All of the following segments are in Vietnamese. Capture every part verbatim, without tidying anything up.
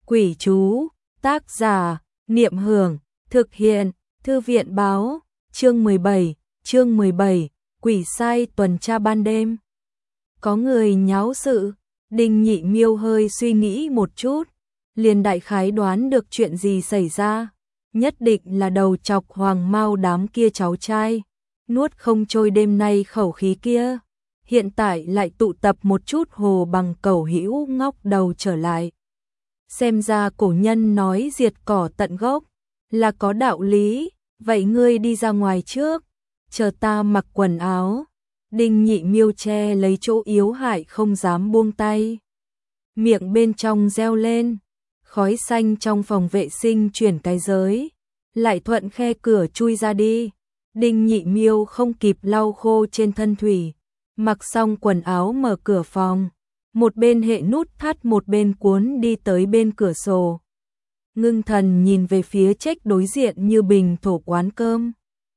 Quỷ chú, tác giả, Niệm Hưởng, thực hiện, Thư viện báo, chương mười bảy, chương mười bảy, quỷ sai tuần tra ban đêm. Có người nháo sự, Đinh Nhị Miêu hơi suy nghĩ một chút, liền đại khái đoán được chuyện gì xảy ra, nhất định là đầu chọc Hoàng Mao đám kia cháu trai, nuốt không trôi đêm nay khẩu khí kia, hiện tại lại tụ tập một chút hồ bằng cẩu hữu ngóc đầu trở lại. Xem ra cổ nhân nói diệt cỏ tận gốc là có đạo lý, vậy ngươi đi ra ngoài trước, chờ ta mặc quần áo. Đinh Nhị Miêu che lấy chỗ yếu hại không dám buông tay. Miệng bên trong reo lên, khói xanh trong phòng vệ sinh chuyển cái giới, lại thuận khe cửa chui ra đi. Đinh Nhị Miêu không kịp lau khô trên thân thủy, mặc xong quần áo mở cửa phòng, một bên hệ nút thắt một bên cuốn đi tới bên cửa sổ. Ngưng thần nhìn về phía trách đối diện như bình thổ quán cơm.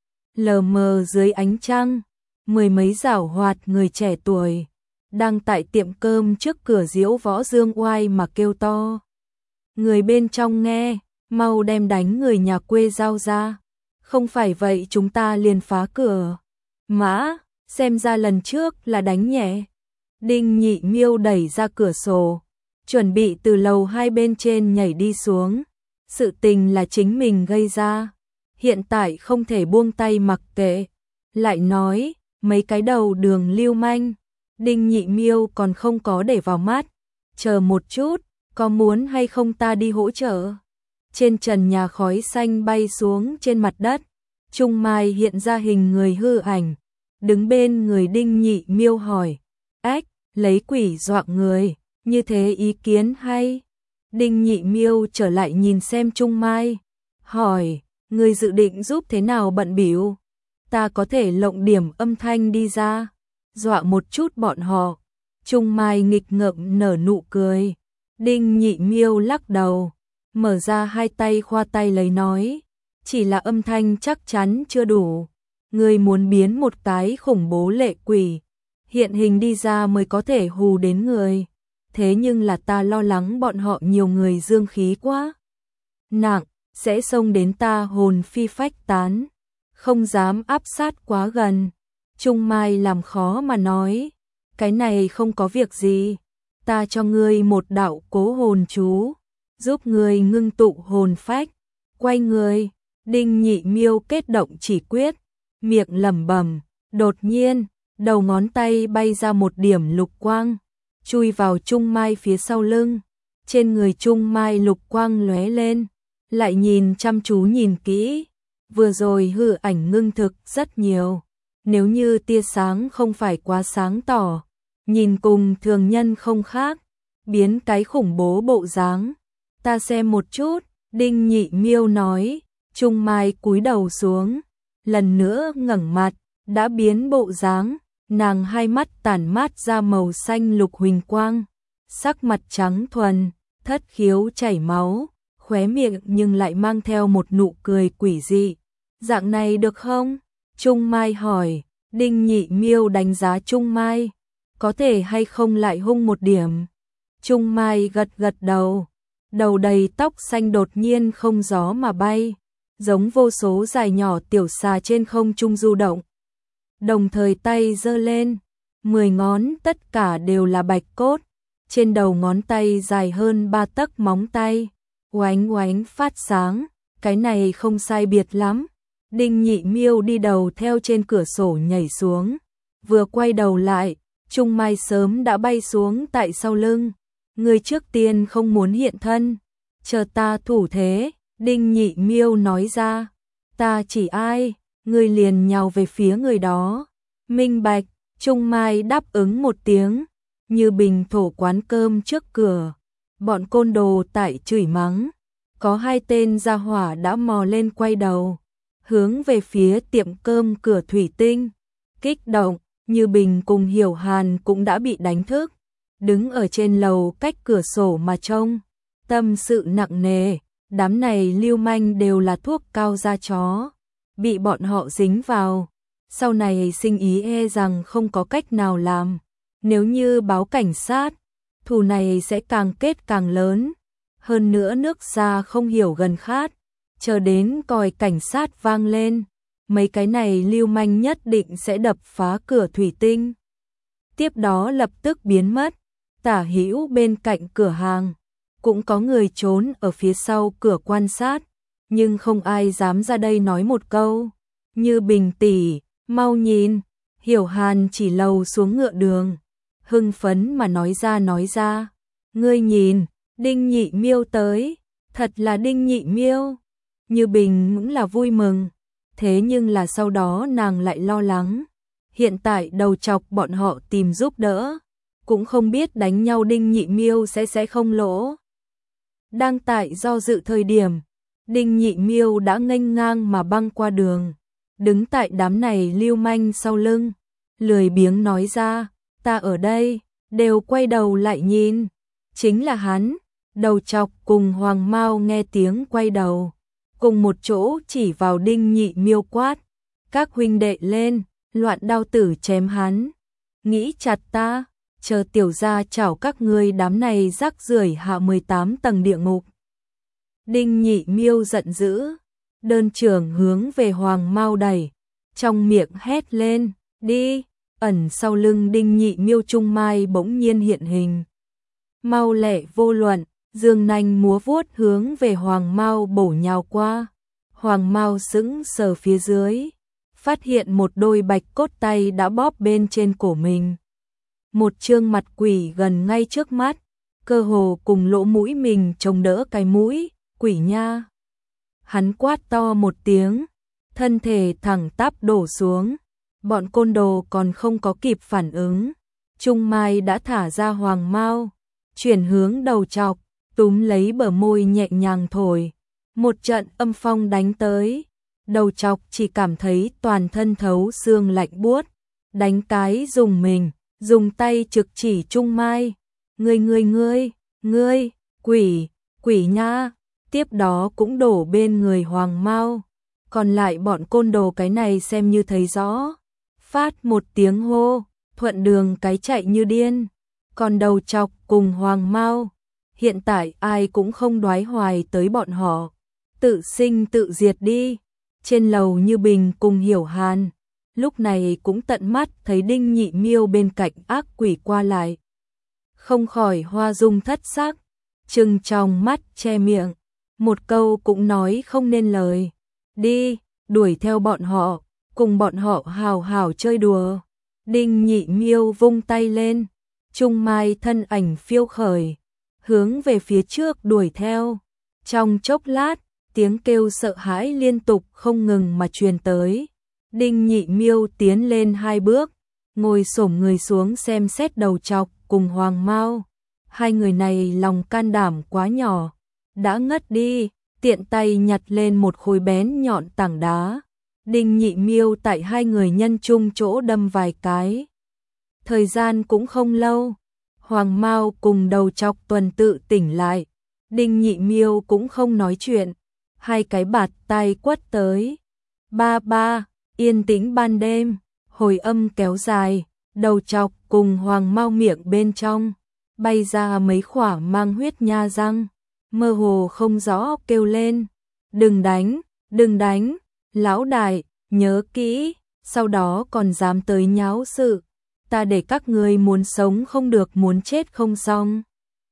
Lờ mờ dưới ánh trăng, mười mấy giảo hoạt người trẻ tuổi đang tại tiệm cơm trước cửa diễu võ dương oai mà kêu to. Người bên trong nghe, mau đem đánh người nhà quê giao ra, không phải vậy chúng ta liền phá cửa. Mã, xem ra lần trước là đánh nhẹ. Đinh Nhị Miêu đẩy ra cửa sổ, chuẩn bị từ lầu hai bên trên nhảy đi xuống. Sự tình là chính mình gây ra, hiện tại không thể buông tay mặc kệ. Lại nói, mấy cái đầu đường lưu manh, Đinh Nhị Miêu còn không có để vào mắt. Chờ một chút, có muốn hay không ta đi hỗ trợ? Trên trần nhà khói xanh bay xuống trên mặt đất, Trung Mai hiện ra hình người hư ảnh, đứng bên người Đinh Nhị Miêu hỏi, ách, lấy quỷ dọa người, như thế ý kiến hay? Đinh Nhị Miêu trở lại nhìn xem Trung Mai, hỏi, người dự định giúp thế nào bận bịu? Ta có thể lộng điểm âm thanh đi ra, dọa một chút bọn họ. Trung Mai nghịch ngợm nở nụ cười. Đinh Nhị Miêu lắc đầu, mở ra hai tay khoa tay lấy nói, chỉ là âm thanh chắc chắn chưa đủ. Người muốn biến một cái khủng bố lệ quỷ hiện hình đi ra mới có thể hù đến người. Thế nhưng là ta lo lắng bọn họ nhiều người dương khí quá nặng, sẽ xông đến ta hồn phi phách tán, không dám áp sát quá gần. Trung Mai làm khó mà nói, cái này không có việc gì, ta cho ngươi một đạo cố hồn chú, giúp ngươi ngưng tụ hồn phách. Quay người, Đinh Nhị Miêu kết động chỉ quyết, miệng lẩm bẩm, đột nhiên, đầu ngón tay bay ra một điểm lục quang, chui vào Trung Mai phía sau lưng. Trên người Trung Mai lục quang lóe lên, lại nhìn chăm chú nhìn kỹ, vừa rồi hư ảnh ngưng thực rất nhiều. Nếu như tia sáng không phải quá sáng tỏ, nhìn cùng thường nhân không khác, biến cái khủng bố bộ dáng. Ta xem một chút, Đinh Nhị Miêu nói. Trung Mai cúi đầu xuống, lần nữa ngẩng mặt, đã biến bộ dáng, nàng hai mắt tản mát ra màu xanh lục huỳnh quang, sắc mặt trắng thuần, thất khiếu chảy máu, khóe miệng nhưng lại mang theo một nụ cười quỷ dị. Dạng này được không? Trung Mai hỏi. Đinh Nhị Miêu đánh giá Trung Mai, có thể hay không lại hung một điểm. Trung Mai gật gật đầu, đầu đầy tóc xanh đột nhiên không gió mà bay, giống vô số dài nhỏ tiểu xà trên không trung du động. Đồng thời tay giơ lên, mười ngón tất cả đều là bạch cốt, trên đầu ngón tay dài hơn ba tấc móng tay, oánh oánh phát sáng, cái này không sai biệt lắm. Đinh Nhị Miêu đi đầu theo trên cửa sổ nhảy xuống, vừa quay đầu lại, Trung Mai sớm đã bay xuống tại sau lưng. Người trước tiên không muốn hiện thân, chờ ta thủ thế. Đinh Nhị Miêu nói ra, ta chỉ ai, người liền nhào về phía người đó. Minh bạch, Trung Mai đáp ứng một tiếng, như bình thổ quán cơm trước cửa, bọn côn đồ tại chửi mắng, có hai tên gia hỏa đã mò lên quay đầu, hướng về phía tiệm cơm cửa thủy tinh. Kích động, Như Bình cùng Hiểu Hàn cũng đã bị đánh thức, đứng ở trên lầu cách cửa sổ mà trông, tâm sự nặng nề. Đám này lưu manh đều là thuốc cao da chó, bị bọn họ dính vào, sau này sinh ý e rằng không có cách nào làm. Nếu như báo cảnh sát, thù này sẽ càng kết càng lớn. hơn nữa nước ra không hiểu gần khát, chờ đến còi cảnh sát vang lên, mấy cái này lưu manh nhất định sẽ đập phá cửa thủy tinh. Tiếp đó lập tức biến mất, tả hữu bên cạnh cửa hàng, cũng có người trốn ở phía sau cửa quan sát, nhưng không ai dám ra đây nói một câu. Như Bình tỷ, mau nhìn, Hiểu Hàn chỉ lầu xuống ngựa đường, hưng phấn mà nói ra nói ra, ngươi nhìn, Đinh Nhị Miêu tới, thật là Đinh Nhị Miêu. Như Bình cũng là vui mừng, thế nhưng là sau đó nàng lại lo lắng, hiện tại đầu chọc bọn họ tìm giúp đỡ, cũng không biết đánh nhau Đinh Nhị Miêu sẽ sẽ không lỗ. Đang tại do dự thời điểm, Đinh Nhị Miêu đã nghênh ngang mà băng qua đường, đứng tại đám này lưu manh sau lưng, lười biếng nói ra, ta ở đây, đều quay đầu lại nhìn, chính là hắn. Đầu chọc cùng Hoàng Mao nghe tiếng quay đầu, cùng một chỗ chỉ vào Đinh Nhị Miêu quát, các huynh đệ lên, loạn đao tử chém hắn, nghĩ chặt ta, chờ tiểu gia chảo các ngươi đám này rác rưởi hạ mười tám tầng địa ngục. Đinh Nhị Miêu giận dữ, đơn trưởng hướng về Hoàng Mao đẩy, trong miệng hét lên, đi, ẩn sau lưng Đinh Nhị Miêu Trung Mai bỗng nhiên hiện hình. Mau lẹ vô luận, dương nanh múa vuốt hướng về Hoàng Mao bổ nhào qua. Hoàng Mao sững sờ phía dưới, phát hiện một đôi bạch cốt tay đã bóp bên trên cổ mình. Một trương mặt quỷ gần ngay trước mắt, cơ hồ cùng lỗ mũi mình chống đỡ cái mũi, quỷ nha. Hắn quát to một tiếng, thân thể thẳng tắp đổ xuống, bọn côn đồ còn không có kịp phản ứng. Trung Mai đã thả ra Hoàng Mao, chuyển hướng đầu chọc, túm lấy bờ môi nhẹ nhàng thổi. Một trận âm phong đánh tới, đầu chọc chỉ cảm thấy toàn thân thấu xương lạnh buốt, đánh cái dùng mình, dùng tay trực chỉ Trung Mai. Ngươi ngươi ngươi, ngươi, quỷ, quỷ nha, tiếp đó cũng đổ bên người Hoàng Mao. Còn lại bọn côn đồ cái này xem như thấy rõ, phát một tiếng hô, thuận đường cái chạy như điên. Còn đầu chọc cùng Hoàng Mao, hiện tại ai cũng không đoái hoài tới bọn họ, tự sinh tự diệt đi. Trên lầu Như Bình cùng Hiểu Hàn, lúc này cũng tận mắt thấy Đinh Nhị Miêu bên cạnh ác quỷ qua lại, không khỏi hoa dung thất sắc, trừng tròng mắt che miệng, một câu cũng nói không nên lời. Đi, đuổi theo bọn họ, cùng bọn họ hào hào chơi đùa. Đinh Nhị Miêu vung tay lên, Trung Mai thân ảnh phiêu khởi, hướng về phía trước đuổi theo. Trong chốc lát, tiếng kêu sợ hãi liên tục không ngừng mà truyền tới. Đinh Nhị Miêu tiến lên hai bước, ngồi xổm người xuống xem xét đầu chọc cùng Hoàng Mao. Hai người này lòng can đảm quá nhỏ, đã ngất đi, tiện tay nhặt lên một khối bén nhọn tảng đá. Đinh Nhị Miêu tại hai người nhân chung chỗ đâm vài cái. Thời gian cũng không lâu, Hoàng Mao cùng đầu chọc tuần tự tỉnh lại. Đinh Nhị Miêu cũng không nói chuyện, hai cái bạt tay quất tới. Ba ba, yên tĩnh ban đêm, hồi âm kéo dài, đầu chọc cùng Hoàng Mao miệng bên trong bay ra mấy khỏa mang huyết nha răng, mơ hồ không rõ kêu lên, đừng đánh, đừng đánh, lão đại, nhớ kỹ, sau đó còn dám tới nháo sự, ta để các ngươi muốn sống không được muốn chết không xong.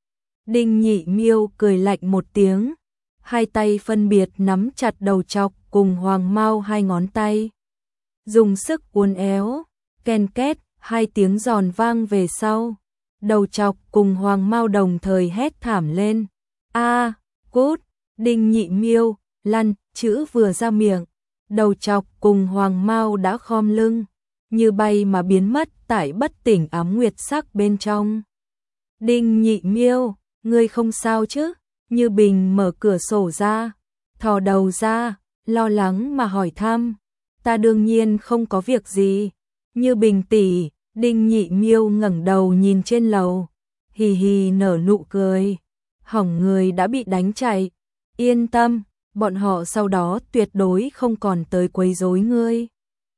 Đinh Nhị Miêu cười lạnh một tiếng, hai tay phân biệt nắm chặt đầu chọc cùng Hoàng Mao hai ngón tay, dùng sức uốn éo, ken két, hai tiếng giòn vang về sau, đầu chọc cùng Hoàng Mao đồng thời hét thảm lên. A, cút! Đinh Nhị Miêu, lăn, chữ vừa ra miệng, đầu chọc cùng Hoàng Mao đã khom lưng, như bay mà biến mất tại bất tỉnh ám nguyệt sắc bên trong. Đinh Nhị Miêu, ngươi không sao chứ? Như Bình mở cửa sổ ra, thò đầu ra, lo lắng mà hỏi thăm. Ta đương nhiên không có việc gì. Như Bình tỷ. Đinh Nhị Miêu ngẩng đầu nhìn trên lầu, hì hì nở nụ cười. Hỏng, người đã bị đánh chạy. Yên tâm, bọn họ sau đó tuyệt đối không còn tới quấy rối ngươi.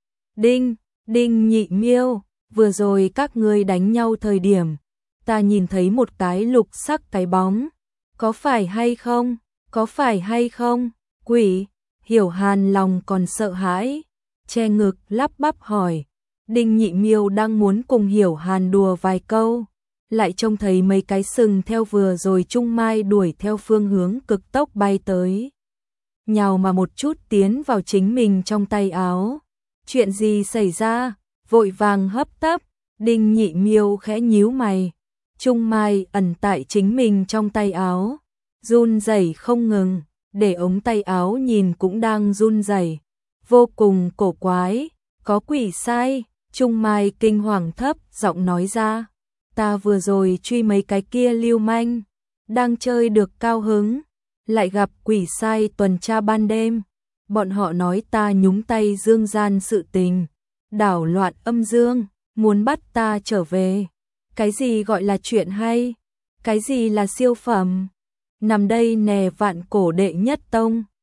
Đinh, Đinh Nhị Miêu, vừa rồi các ngươi đánh nhau thời điểm, ta nhìn thấy một cái lục sắc cái bóng, Có phải hay không? Có phải hay không? Quỷ, Hiểu Hàn lòng còn sợ hãi, che ngực lắp bắp hỏi. Đinh Nhị Miêu đang muốn cùng Hiểu Hàn đùa vài câu, lại trông thấy mấy cái sừng theo vừa rồi Trung Mai đuổi theo phương hướng cực tốc bay tới. Nhào mà một chút tiến vào chính mình trong tay áo. Chuyện gì xảy ra? Vội vàng hấp tấp, Đinh Nhị Miêu khẽ nhíu mày. Trung Mai ẩn tại chính mình trong tay áo, run rẩy không ngừng, để ống tay áo nhìn cũng đang run rẩy, vô cùng cổ quái. Có quỷ sai? Trung Mai kinh hoàng thấp giọng nói ra. Ta vừa rồi truy mấy cái kia lưu manh, đang chơi được cao hứng, lại gặp quỷ sai tuần tra ban đêm. Bọn họ nói ta nhúng tay dương gian sự tình, đảo loạn âm dương, muốn bắt ta trở về. Cái gì gọi là chuyện hay? Cái gì là siêu phẩm? Nằm đây nè vạn cổ đệ nhất tông,